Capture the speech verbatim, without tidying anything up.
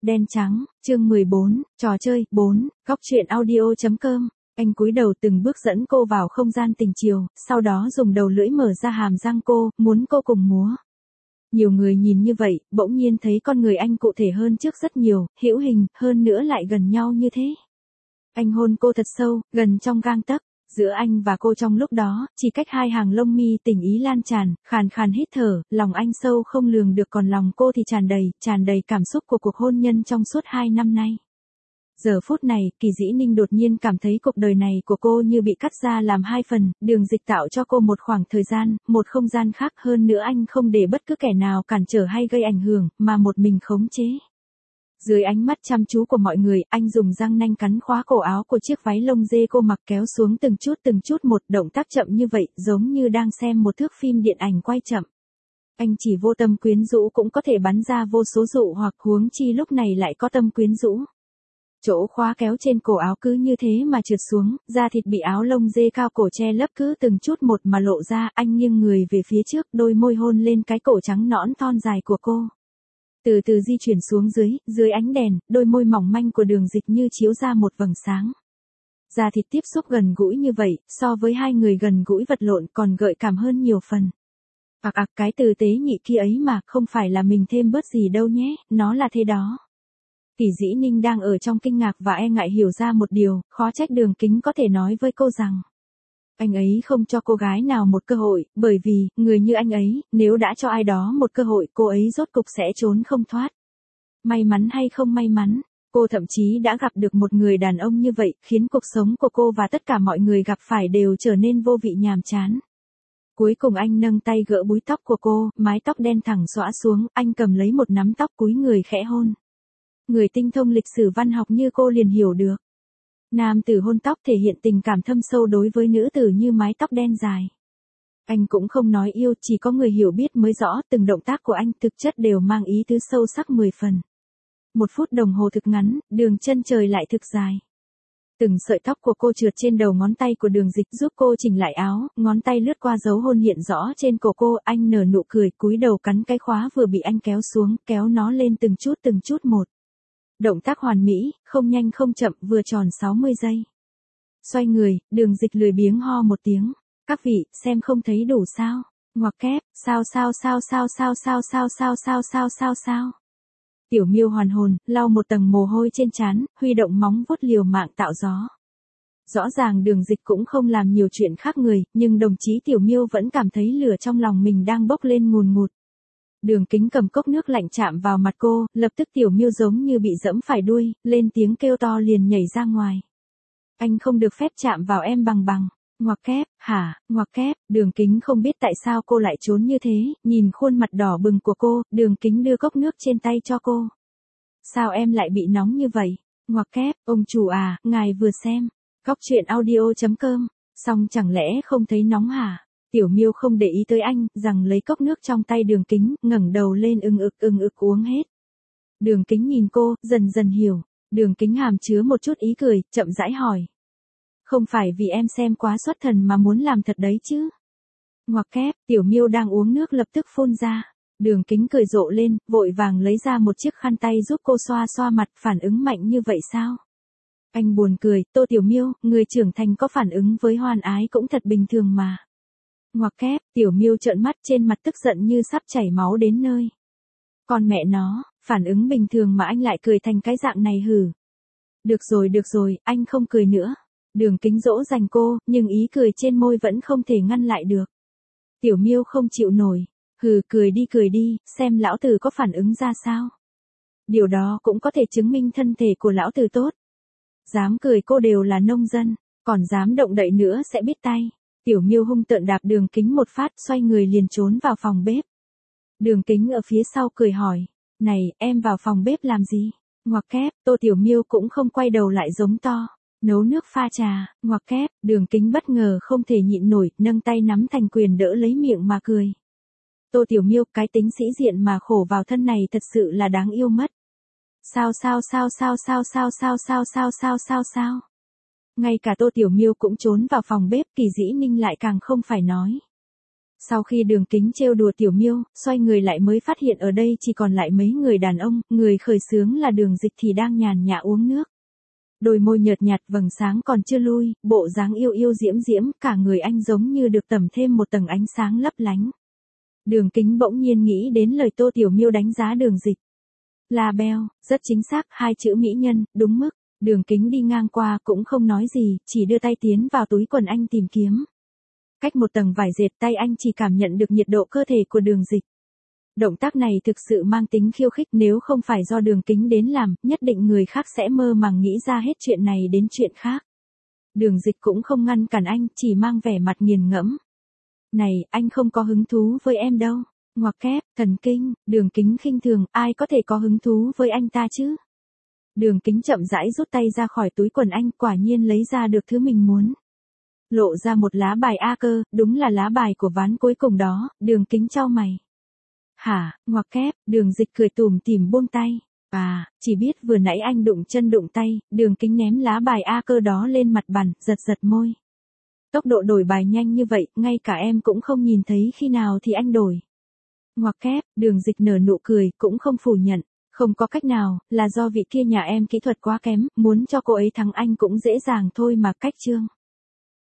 Đen trắng, chương mười bốn, trò chơi, bốn, góc truyện audio.com. Anh cúi đầu từng bước dẫn cô vào không gian tình chiều, sau đó dùng đầu lưỡi mở ra hàm răng cô, muốn cô cùng múa. Nhiều người nhìn như vậy, bỗng nhiên thấy con người anh cụ thể hơn trước rất nhiều, hữu hình, hơn nữa lại gần nhau như thế. Anh hôn cô thật sâu, gần trong gang tấc. Giữa anh và cô trong lúc đó, chỉ cách hai hàng lông mi tình ý lan tràn, khàn khàn hít thở, lòng anh sâu không lường được còn lòng cô thì tràn đầy, tràn đầy cảm xúc của cuộc hôn nhân trong suốt hai năm nay. Giờ phút này, Kỳ Dĩ Ninh đột nhiên cảm thấy cuộc đời này của cô như bị cắt ra làm hai phần, Đường Dịch tạo cho cô một khoảng thời gian, một không gian khác hơn nữa anh không để bất cứ kẻ nào cản trở hay gây ảnh hưởng, mà một mình khống chế. Dưới ánh mắt chăm chú của mọi người, anh dùng răng nanh cắn khóa cổ áo của chiếc váy lông dê cô mặc kéo xuống từng chút từng chút một, động tác chậm như vậy, giống như đang xem một thước phim điện ảnh quay chậm. Anh chỉ vô tâm quyến rũ cũng có thể bắn ra vô số dụ hoặc huống chi lúc này lại có tâm quyến rũ. Chỗ khóa kéo trên cổ áo cứ như thế mà trượt xuống, da thịt bị áo lông dê cao cổ che lấp cứ từng chút một mà lộ ra, anh nghiêng người về phía trước, đôi môi hôn lên cái cổ trắng nõn thon dài của cô. Từ từ di chuyển xuống dưới, dưới ánh đèn, đôi môi mỏng manh của Đường Dịch như chiếu ra một vầng sáng. Da thịt tiếp xúc gần gũi như vậy, so với hai người gần gũi vật lộn còn gợi cảm hơn nhiều phần. Ặc ặc cái từ tế nhị kia ấy mà, không phải là mình thêm bớt gì đâu nhé, nó là thế đó. Kỳ Dĩ Ninh đang ở trong kinh ngạc và e ngại hiểu ra một điều, khó trách Đường Kính có thể nói với cô rằng anh ấy không cho cô gái nào một cơ hội, bởi vì, người như anh ấy, nếu đã cho ai đó một cơ hội, cô ấy rốt cục sẽ trốn không thoát. May mắn hay không may mắn, cô thậm chí đã gặp được một người đàn ông như vậy, khiến cuộc sống của cô và tất cả mọi người gặp phải đều trở nên vô vị nhàm chán. Cuối cùng anh nâng tay gỡ búi tóc của cô, mái tóc đen thẳng xõa xuống, anh cầm lấy một nắm tóc cúi người khẽ hôn. Người tinh thông lịch sử văn học như cô liền hiểu được. Nam tử hôn tóc thể hiện tình cảm thâm sâu đối với nữ tử như mái tóc đen dài. Anh cũng không nói yêu, chỉ có người hiểu biết mới rõ, từng động tác của anh thực chất đều mang ý tứ sâu sắc mười phần. Một phút đồng hồ thực ngắn, đường chân trời lại thực dài. Từng sợi tóc của cô trượt trên đầu ngón tay của Đường Dịch giúp cô chỉnh lại áo, ngón tay lướt qua dấu hôn hiện rõ trên cổ cô, anh nở nụ cười, cúi đầu cắn cái khóa vừa bị anh kéo xuống, kéo nó lên từng chút từng chút một. Động tác hoàn mỹ, không nhanh không chậm, vừa tròn sáu mươi giây. Xoay người, Đường Dịch lười biếng ho một tiếng. Các vị, xem không thấy đủ sao? Ngoặc kép, sao sao sao sao sao sao sao sao sao sao sao sao. Tiểu Miêu hoàn hồn, lau một tầng mồ hôi trên trán, huy động móng vuốt liều mạng tạo gió. Rõ ràng Đường Dịch cũng không làm nhiều chuyện khác người, nhưng đồng chí Tiểu Miêu vẫn cảm thấy lửa trong lòng mình đang bốc lên ngùn ngụt. Đường Kính cầm cốc nước lạnh chạm vào mặt cô, lập tức Tiểu Miêu giống như bị dẫm phải đuôi, lên tiếng kêu to liền nhảy ra ngoài. Anh không được phép chạm vào em bằng bằng. Ngoặc kép, hả, ngoặc kép, Đường Kính không biết tại sao cô lại trốn như thế, nhìn khuôn mặt đỏ bừng của cô, Đường Kính đưa cốc nước trên tay cho cô. Sao em lại bị nóng như vậy? Ngoặc kép, ông chủ à, ngài vừa xem, góc truyện audio.com, xong chẳng lẽ không thấy nóng hả? Tiểu Miêu không để ý tới anh, rằng lấy cốc nước trong tay Đường Kính, ngẩng đầu lên ưng ực ưng ực uống hết. Đường Kính nhìn cô, dần dần hiểu. Đường Kính hàm chứa một chút ý cười, chậm rãi hỏi. Không phải vì em xem quá xuất thần mà muốn làm thật đấy chứ? Ngoặc kép, Tiểu Miêu đang uống nước lập tức phun ra. Đường Kính cười rộ lên, vội vàng lấy ra một chiếc khăn tay giúp cô xoa xoa mặt, phản ứng mạnh như vậy sao? Anh buồn cười, Tô Tiểu Miêu, người trưởng thành có phản ứng với hoan ái cũng thật bình thường mà. Ngoặc kép, Tiểu Miêu trợn mắt, trên mặt tức giận như sắp chảy máu đến nơi. Con mẹ nó, phản ứng bình thường mà anh lại cười thành cái dạng này hử. Được rồi được rồi, anh không cười nữa. Đường Kính dỗ dành cô, nhưng ý cười trên môi vẫn không thể ngăn lại được. Tiểu Miêu không chịu nổi. Hừ, cười đi cười đi, xem lão tử có phản ứng ra sao. Điều đó cũng có thể chứng minh thân thể của lão tử tốt. Dám cười cô đều là nông dân, còn dám động đậy nữa sẽ biết tay. Tiểu Miêu hung tợn đạp Đường Kính một phát, xoay người liền trốn vào phòng bếp. Đường Kính ở phía sau cười hỏi, này, em vào phòng bếp làm gì? Ngoặc kép, Tô Tiểu Miêu cũng không quay đầu lại giống to. Nấu nước pha trà, ngoặc kép, Đường Kính bất ngờ không thể nhịn nổi, nâng tay nắm thành quyền đỡ lấy miệng mà cười. Tô Tiểu Miêu, cái tính sĩ diện mà khổ vào thân này thật sự là đáng yêu mất. Sao sao sao sao sao sao sao sao sao sao sao sao. Ngay cả Tô Tiểu Miêu cũng trốn vào phòng bếp, Kỳ Dĩ Ninh lại càng không phải nói. Sau khi Đường Kính trêu đùa Tiểu Miêu, xoay người lại mới phát hiện ở đây chỉ còn lại mấy người đàn ông, người khởi xướng là Đường Dịch thì đang nhàn nhã uống nước. Đôi môi nhợt nhạt vầng sáng còn chưa lui, bộ dáng yêu yêu diễm diễm, cả người anh giống như được tẩm thêm một tầng ánh sáng lấp lánh. Đường Kính bỗng nhiên nghĩ đến lời Tô Tiểu Miêu đánh giá Đường Dịch. La beo, rất chính xác, hai chữ mỹ nhân, đúng mức. Đường Kính đi ngang qua cũng không nói gì, chỉ đưa tay tiến vào túi quần anh tìm kiếm. Cách một tầng vải dệt, tay anh chỉ cảm nhận được nhiệt độ cơ thể của Đường Dịch. Động tác này thực sự mang tính khiêu khích, nếu không phải do Đường Kính đến làm, nhất định người khác sẽ mơ màng nghĩ ra hết chuyện này đến chuyện khác. Đường Dịch cũng không ngăn cản anh, chỉ mang vẻ mặt nghiền ngẫm. Này, anh không có hứng thú với em đâu. Ngoặc kép, thần kinh. Đường Kính khinh thường, ai có thể có hứng thú với anh ta chứ? Đường Kính chậm rãi rút tay ra khỏi túi quần anh, quả nhiên lấy ra được thứ mình muốn. Lộ ra một lá bài A cơ, đúng là lá bài của ván cuối cùng đó. Đường Kính chau mày. Hả, ngoặc kép. Đường Dịch cười tủm tỉm buông tay. À, chỉ biết vừa nãy anh đụng chân đụng tay. Đường Kính ném lá bài A cơ đó lên mặt bàn, giật giật môi. Tốc độ đổi bài nhanh như vậy, ngay cả em cũng không nhìn thấy khi nào thì anh đổi. Ngoặc kép. Đường Dịch nở nụ cười, cũng không phủ nhận. Không có cách nào, là do vị kia nhà em kỹ thuật quá kém, muốn cho cô ấy thắng anh cũng dễ dàng thôi mà. Cách chương.